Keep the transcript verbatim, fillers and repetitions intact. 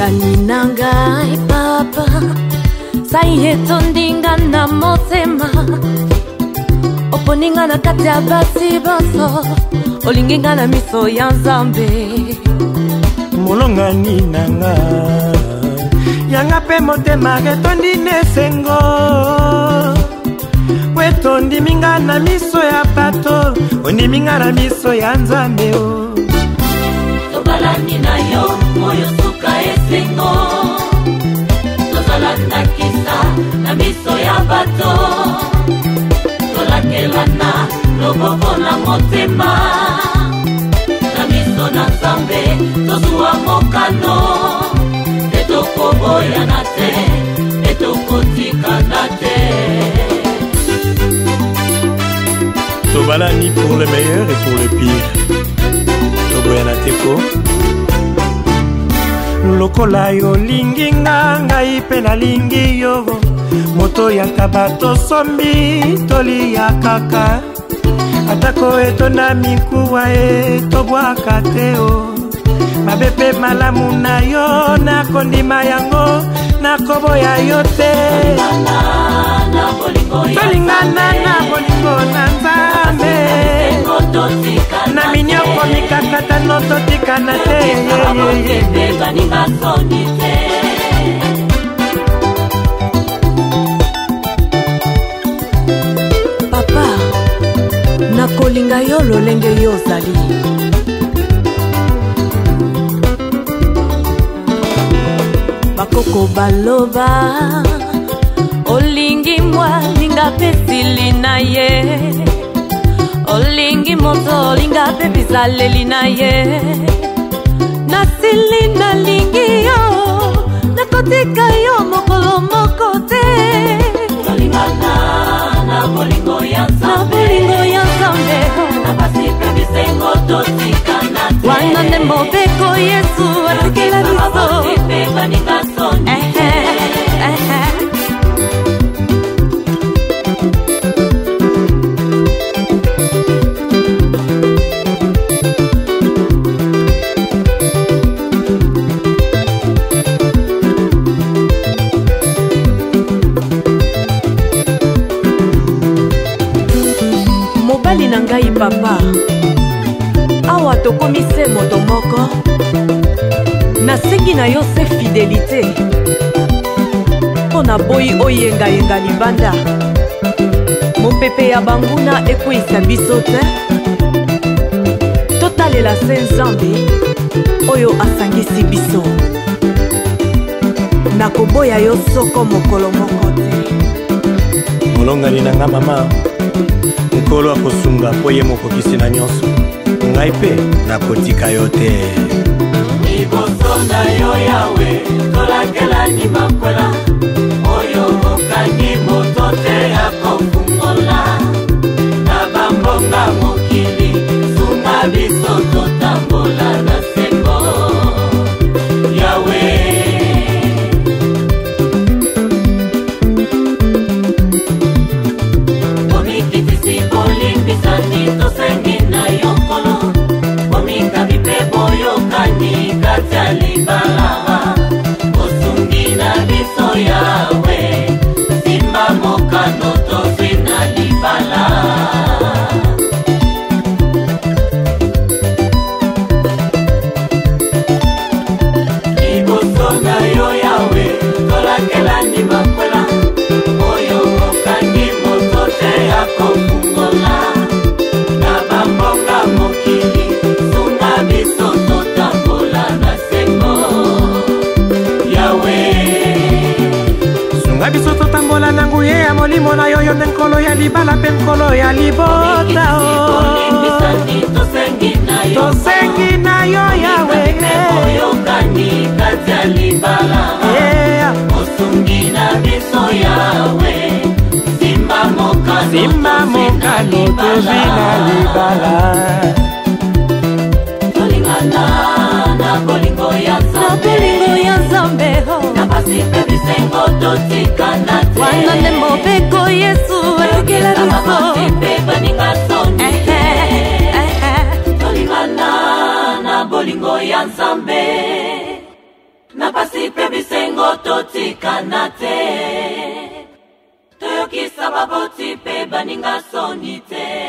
molongani nangai papa saye tondinga na motema oponinga na kati ya basi bonso olinginga na miso ya Nzambe molongani nanga yanga pe motema getondi nesengo wetondi minga na miso ya pato ondi minga na miso ya Nzambe o tobalani na yo moyo suka esengo tozalana kisa na miso ya bato tolakelana loboko na motema na miso na Nzambe tozwa mokano etokoboyana te etokotikana te. Tobalani pour le meilleur et pour le pire toboyana teko lokola yo lingi nga ngai pe nalingi yo moto ya kabato sombi toli ya kaka atako etonda mikuwa e tobwaka te o mabepe malamu na yo nakondima yango nakoboya yo te tolingana na bolingo na Nzambe na minyoko mikakata no totikana te papa nakolinga yo lolenge yo ozali bakoko baloba olingi mwa linga pesili na ye olingi moto olinga pe bizaleli na ye nasili nalingi yo nakotika yo mokolo moko te tolingana na bolingo ya Nzambe napasi pe bisengo totikana te wana nde mobeko Yesu atikela biso mobali na ngai papa awa tokomi se moto moko nasengi na yo se fidelité mpo na boyi oyengayenga libanda mopepe ya banguna ekweyisa biso te totalela se Nzambe oyo asangisi biso nakoboya yo soko mokolo moko te molongani nanga mama nkolo akosunga po ye mokokisi na nyonso ngai pe nakotika yo te liboso na yo Yawe tolakelani makwela oyo okangi moto te akofungola na bambonga mokili sunga biso totambola na sengo Yawe omikitisi bolimbisani tosengi na yo nkolo omikabi pe boyokani kati ya libala osungi na biso Yawe simba mokano tozwi na libala liboso na yo Yawe tolakelani makwela oyo okangi moto te akofungola na bambonga mokili sunga biso totambola na sengo Yawe sunga biso totambola na nguye ya molimo na yo yo nde nkolo ya libala mpe nkolo ya libota tosengi na yo Yawe oyokani kati ya libala osungi na biso Yawe simba mokano tozwi na libala tolingana na bolingo ya Nzambe napasi pe bisengo totikana te wana nde mobeko Yesu atikela biso tolingana na bolingo ya Nzambe na pasi pe bisengo totikana te toyokisa baboti pe baninga soni te